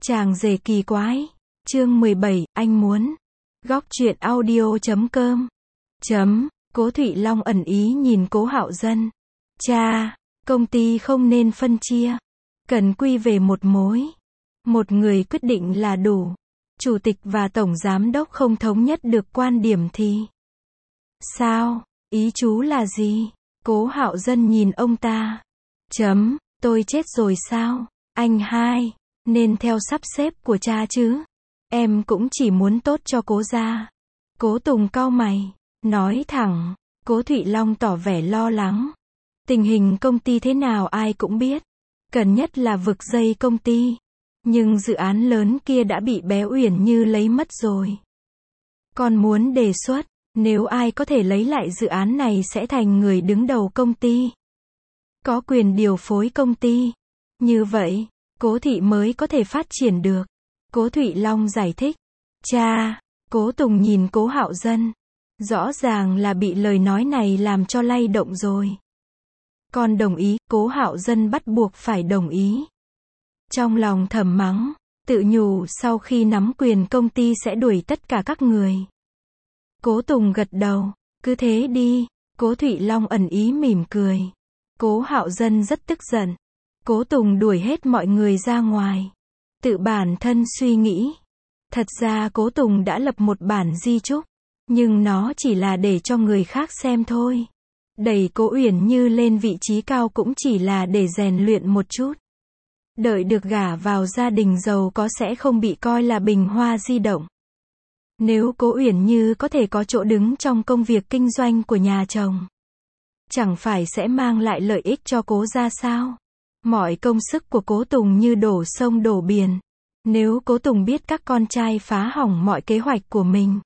Chàng rể kỳ quái. Chương 17, anh muốn. Góc truyện audio.com. Cố Thụy Long ẩn ý nhìn Cố Hạo Dân. Cha, công ty không nên phân chia. Cần quy về một mối. Một người quyết định là đủ. Chủ tịch và tổng giám đốc không thống nhất được quan điểm thì. Sao? Ý chú là gì? Cố Hạo Dân nhìn ông ta. Tôi chết rồi sao? Anh hai, nên theo sắp xếp của cha chứ. Em cũng chỉ muốn tốt cho Cố gia. Cố Tùng cau mày, nói thẳng. Cố Thụy Long tỏ vẻ lo lắng. Tình hình công ty thế nào ai cũng biết. Cần nhất là vực dây công ty. Nhưng dự án lớn kia đã bị bé Uyển Như lấy mất rồi. Con muốn đề xuất, nếu ai có thể lấy lại dự án này sẽ thành người đứng đầu công ty. Có quyền điều phối công ty. Như vậy, Cố thị mới có thể phát triển được. Cố Thụy Long giải thích. Cha, Cố Tùng nhìn Cố Hạo Dân. Rõ ràng là bị lời nói này làm cho lay động rồi. Con đồng ý, Cố Hạo Dân bắt buộc phải đồng ý. Trong lòng thầm mắng, tự nhủ sau khi nắm quyền công ty sẽ đuổi tất cả các người. Cố Tùng gật đầu, cứ thế đi. Cố Thụy Long ẩn ý mỉm cười. Cố Hạo Dân rất tức giận. Cố Tùng đuổi hết mọi người ra ngoài. Tự bản thân suy nghĩ. Thật ra Cố Tùng đã lập một bản di chúc. Nhưng nó chỉ là để cho người khác xem thôi. Đẩy Cố Uyển Như lên vị trí cao cũng chỉ là để rèn luyện một chút. Đợi được gả vào gia đình giàu có sẽ không bị coi là bình hoa di động. Nếu Cố Uyển Như có thể có chỗ đứng trong công việc kinh doanh của nhà chồng, chẳng phải sẽ mang lại lợi ích cho Cố gia sao? Mọi công sức của Cố Tùng như đổ sông đổ biển. Nếu Cố Tùng biết các con trai phá hỏng mọi kế hoạch của mình,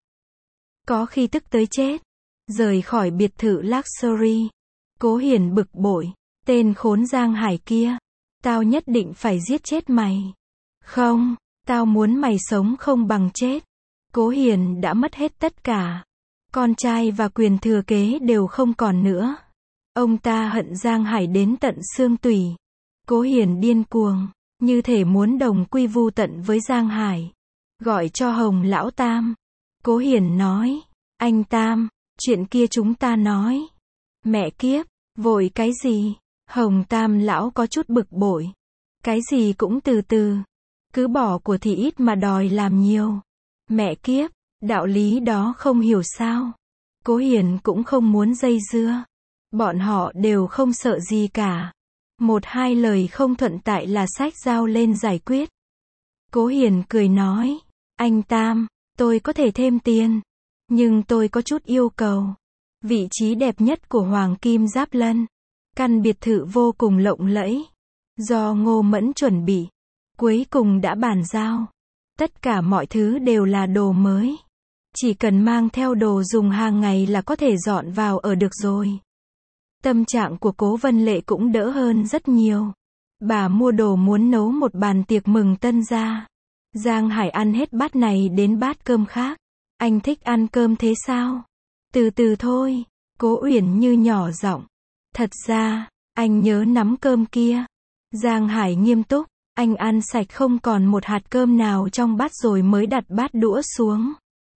có khi tức tới chết. Rời khỏi biệt thự luxury. Cố Hiền bực bội. Tên khốn Giang Hải kia. Tao nhất định phải giết chết mày. Không, tao muốn mày sống không bằng chết. Cố Hiền đã mất hết tất cả. Con trai và quyền thừa kế đều không còn nữa. Ông ta hận Giang Hải đến tận xương tủy. Cố Hiền điên cuồng, như thể muốn đồng quy vu tận với Giang Hải. Gọi cho Hồng Lão Tam. Cố Hiền nói, anh Tam, chuyện kia chúng ta nói. Mẹ kiếp, vội cái gì? Hồng Tam lão có chút bực bội. Cái gì cũng từ từ. Cứ bỏ của thì ít mà đòi làm nhiều. Mẹ kiếp, đạo lý đó không hiểu sao? Cố Hiền cũng không muốn dây dưa. Bọn họ đều không sợ gì cả. Một hai lời không thuận tại là xách dao lên giải quyết. Cố Hiền cười nói, anh Tam, tôi có thể thêm tiền. Nhưng tôi có chút yêu cầu. Vị trí đẹp nhất của Hoàng Kim Giáp Lân. Căn biệt thự vô cùng lộng lẫy. Do Ngô Mẫn chuẩn bị. Cuối cùng đã bàn giao. Tất cả mọi thứ đều là đồ mới. Chỉ cần mang theo đồ dùng hàng ngày là có thể dọn vào ở được rồi. Tâm trạng của Cố Vân Lệ cũng đỡ hơn rất nhiều. Bà mua đồ muốn nấu một bàn tiệc mừng tân gia. Giang Hải ăn hết bát này đến bát cơm khác. Anh thích ăn cơm thế sao? Từ từ thôi. Cố Uyển Như nhỏ giọng. Thật ra, anh nhớ nắm cơm kia. Giang Hải nghiêm túc. Anh ăn sạch không còn một hạt cơm nào trong bát rồi mới đặt bát đũa xuống.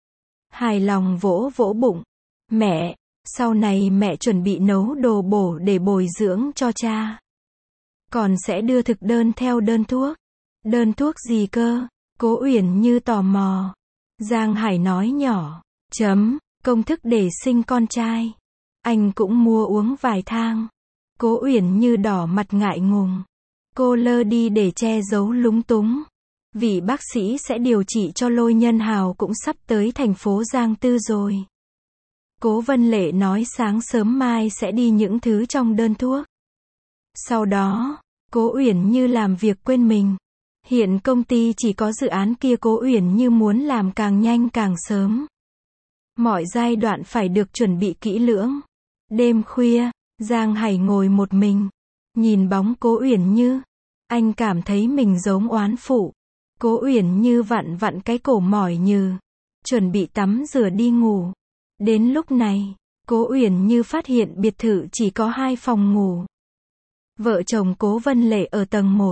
Hài lòng vỗ vỗ bụng. Mẹ, sau này mẹ chuẩn bị nấu đồ bổ để bồi dưỡng cho cha. Còn sẽ đưa thực đơn theo đơn thuốc. Đơn thuốc gì cơ? Cố Uyển Như tò mò. Giang Hải nói nhỏ. Công thức để sinh con trai. Anh cũng mua uống vài thang. Cố Uyển Như đỏ mặt ngại ngùng. Cô lơ đi để che giấu lúng túng. Vị bác sĩ sẽ điều trị cho Lôi Nhân Hào cũng sắp tới thành phố Giang Tư rồi. Cố Vân Lệ nói sáng sớm mai sẽ đi những thứ trong đơn thuốc. Sau đó, Cố Uyển Như làm việc quên mình. Hiện công ty chỉ có dự án kia Cố Uyển Như muốn làm càng nhanh càng sớm. Mọi giai đoạn phải được chuẩn bị kỹ lưỡng. Đêm khuya, Giang Hải ngồi một mình. Nhìn bóng Cố Uyển Như. Anh cảm thấy mình giống oán phụ. Cố Uyển Như vặn vặn cái cổ mỏi nhừ. Chuẩn bị tắm rửa đi ngủ. Đến lúc này, Cố Uyển Như phát hiện biệt thự chỉ có 2 phòng ngủ. Vợ chồng Cố Vân Lệ ở tầng 1.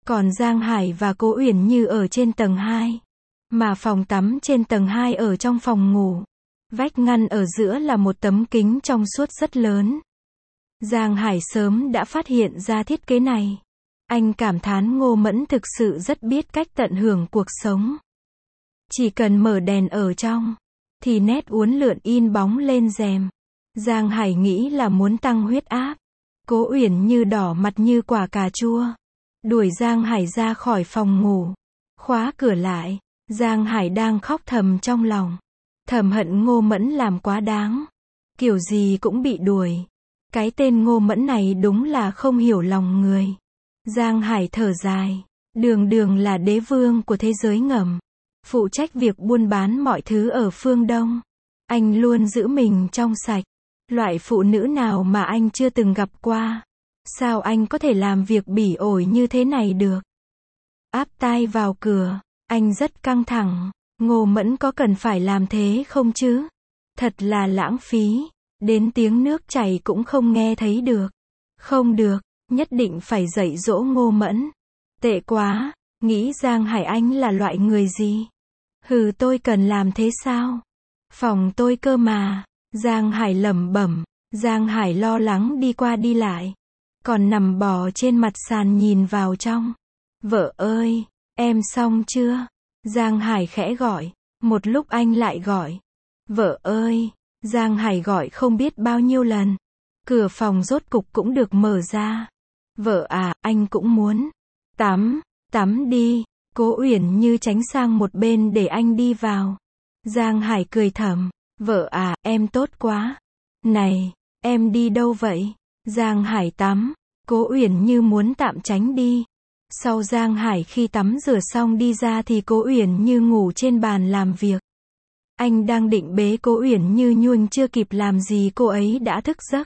Còn Giang Hải và Cố Uyển Như ở trên tầng 2. Mà phòng tắm trên tầng 2 ở trong phòng ngủ. Vách ngăn ở giữa là một tấm kính trong suốt rất lớn. Giang Hải sớm đã phát hiện ra thiết kế này. Anh cảm thán Ngô Mẫn thực sự rất biết cách tận hưởng cuộc sống. Chỉ cần mở đèn ở trong, thì nét uốn lượn in bóng lên rèm. Giang Hải nghĩ là muốn tăng huyết áp. Cố Uyển Như đỏ mặt như quả cà chua. Đuổi Giang Hải ra khỏi phòng ngủ. Khóa cửa lại. Giang Hải đang khóc thầm trong lòng. Thầm hận Ngô Mẫn làm quá đáng. Kiểu gì cũng bị đuổi. Cái tên Ngô Mẫn này đúng là không hiểu lòng người. Giang Hải thở dài. Đường Đường là đế vương của thế giới ngầm. Phụ trách việc buôn bán mọi thứ ở phương Đông. Anh luôn giữ mình trong sạch. Loại phụ nữ nào mà anh chưa từng gặp qua. Sao anh có thể làm việc bỉ ổi như thế này được? Áp tai vào cửa. Anh rất căng thẳng. Ngô Mẫn có cần phải làm thế không chứ? Thật là lãng phí. Đến tiếng nước chảy cũng không nghe thấy được. Không được, nhất định phải dạy dỗ Ngô Mẫn. Tệ quá, nghĩ Giang Hải anh là loại người gì? Hừ, tôi cần làm thế sao? Phòng tôi cơ mà. Giang Hải lẩm bẩm. Giang Hải lo lắng đi qua đi lại. Còn nằm bò trên mặt sàn nhìn vào trong. Vợ ơi, em xong chưa? Giang Hải khẽ gọi. Một lúc anh lại gọi. Vợ ơi. Giang Hải gọi không biết bao nhiêu lần. Cửa phòng rốt cục cũng được mở ra. Vợ à, anh cũng muốn tắm đi. Cố Uyển Như tránh sang một bên để anh đi vào. Giang Hải cười thầm. Vợ à, em tốt quá. Này, em đi đâu vậy? Giang Hải tắm. Cố Uyển Như muốn tạm tránh đi. Sau Giang Hải khi tắm rửa xong đi ra thì Cố Uyển Như ngủ trên bàn làm việc. Anh đang định bế Cố Uyển Như nhưng chưa kịp làm gì cô ấy đã thức giấc.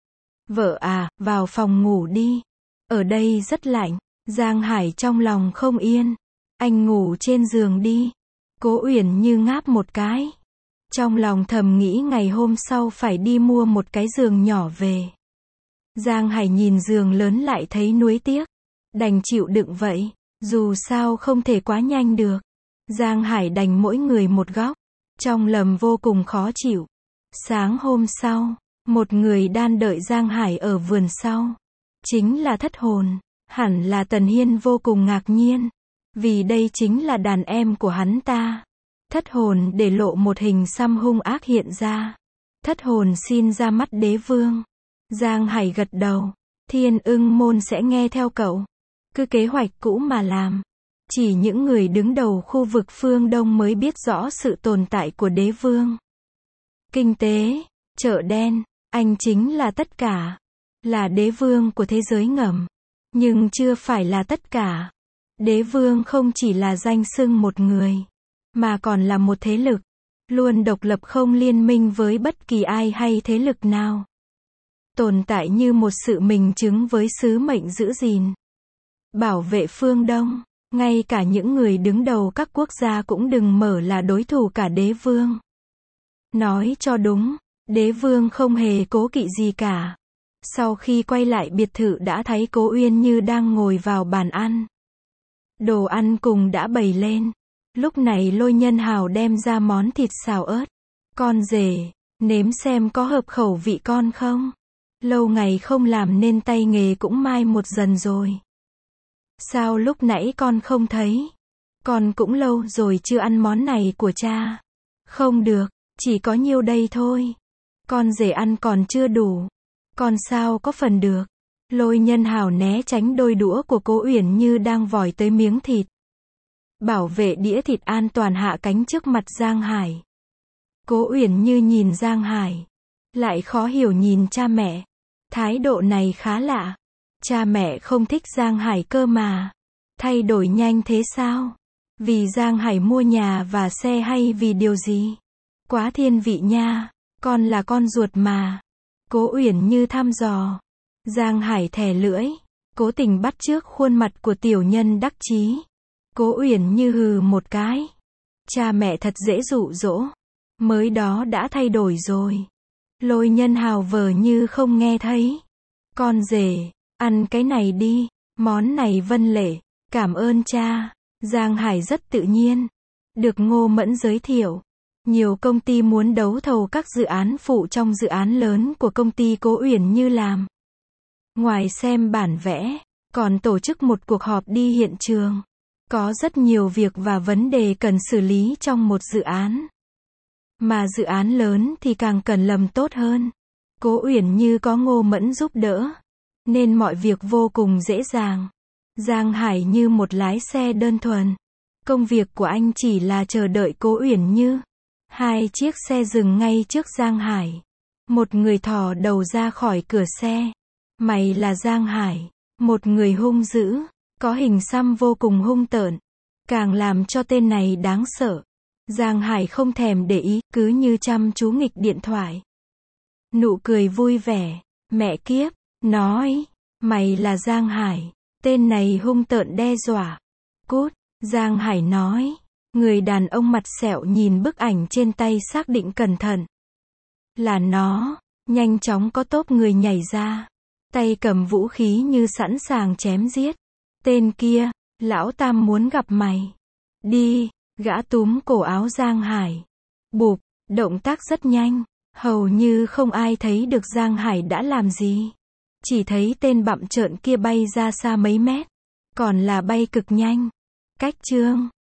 Vợ à, vào phòng ngủ đi. Ở đây rất lạnh. Giang Hải trong lòng không yên. Anh ngủ trên giường đi. Cố Uyển Như ngáp một cái. Trong lòng thầm nghĩ ngày hôm sau phải đi mua một cái giường nhỏ về. Giang Hải nhìn giường lớn lại thấy nuối tiếc. Đành chịu đựng vậy. Dù sao không thể quá nhanh được. Giang Hải đành mỗi người một góc. Trong lòng vô cùng khó chịu. Sáng hôm sau, một người đang đợi Giang Hải ở vườn sau. Chính là Thất Hồn. Hẳn là Tần Hiên vô cùng ngạc nhiên. Vì đây chính là đàn em của hắn ta. Thất Hồn để lộ một hình xăm hung ác hiện ra. Thất Hồn xin ra mắt đế vương. Giang Hải gật đầu. Thiên Ưng Môn sẽ nghe theo cậu. Cứ kế hoạch cũ mà làm. Chỉ những người đứng đầu khu vực phương Đông mới biết rõ sự tồn tại của đế vương. Kinh tế, chợ đen, anh chính là tất cả. Là đế vương của thế giới ngầm. Nhưng chưa phải là tất cả. Đế vương không chỉ là danh xưng một người. Mà còn là một thế lực. Luôn độc lập không liên minh với bất kỳ ai hay thế lực nào. Tồn tại như một sự minh chứng với sứ mệnh giữ gìn. Bảo vệ phương Đông. Ngay cả những người đứng đầu các quốc gia cũng đừng mở là đối thủ cả đế vương. Nói cho đúng, đế vương không hề cố kỵ gì cả. Sau khi quay lại biệt thự đã thấy Cố Uyển Như đang ngồi vào bàn ăn. Đồ ăn cùng đã bày lên. Lúc này Lôi Nhân Hào đem ra món thịt xào ớt. Con rể, nếm xem có hợp khẩu vị con không? Lâu ngày không làm nên tay nghề cũng mai một dần rồi. Sao lúc nãy con không thấy? Con cũng lâu rồi chưa ăn món này của cha. Không được, chỉ có nhiêu đây thôi. Con rể ăn còn chưa đủ. Con sao có phần được. Lôi Nhân Hào né tránh đôi đũa của Cố Uyển Như đang vòi tới miếng thịt. Bảo vệ đĩa thịt an toàn hạ cánh trước mặt Giang Hải. Cố Uyển Như nhìn Giang Hải. Lại khó hiểu nhìn cha mẹ. Thái độ này khá lạ. Cha mẹ không thích Giang Hải cơ mà. Thay đổi nhanh thế sao? Vì Giang Hải mua nhà và xe hay vì điều gì? Quá thiên vị nha. Con là con ruột mà. Cố Uyển Như thăm dò. Giang Hải thè lưỡi. Cố tình bắt chước khuôn mặt của tiểu nhân đắc chí. Cố Uyển Như hừ một cái. Cha mẹ thật dễ dụ dỗ. Mới đó đã thay đổi rồi. Lôi Nhân Hào vờ như không nghe thấy. Con rể, ăn cái này đi. Món này Vân Lệ, Cảm ơn cha. Giang Hải rất tự nhiên. Được Ngô Mẫn giới thiệu. Nhiều công ty muốn đấu thầu các dự án phụ trong dự án lớn của công ty Cố Uyển Như làm. Ngoài xem bản vẽ, còn tổ chức một cuộc họp đi hiện trường. Có rất nhiều việc và vấn đề cần xử lý trong một dự án. Mà dự án lớn thì càng cần làm tốt hơn. Cố Uyển Như có Ngô Mẫn giúp đỡ, nên mọi việc vô cùng dễ dàng. Giang Hải như một lái xe đơn thuần. Công việc của anh chỉ là chờ đợi Cố Uyển Như. 2 chiếc xe dừng ngay trước Giang Hải. Một người thò đầu ra khỏi cửa xe. Mày là Giang Hải. Một người hung dữ, có hình xăm vô cùng hung tợn. Càng làm cho tên này đáng sợ. Giang Hải không thèm để ý, cứ như chăm chú nghịch điện thoại. Nụ cười vui vẻ. Mẹ kiếp, nói, mày là Giang Hải. Tên này hung tợn đe dọa. Cút, Giang Hải nói. Người đàn ông mặt sẹo nhìn bức ảnh trên tay xác định cẩn thận. Là nó, nhanh chóng có tốp người nhảy ra. Tay cầm vũ khí như sẵn sàng chém giết. Tên kia, lão Tam muốn gặp mày. Đi, gã túm cổ áo Giang Hải. Bụp, động tác rất nhanh. Hầu như không ai thấy được Giang Hải đã làm gì. Chỉ thấy tên bặm trợn kia bay ra xa mấy mét. Còn là bay cực nhanh. Cách chương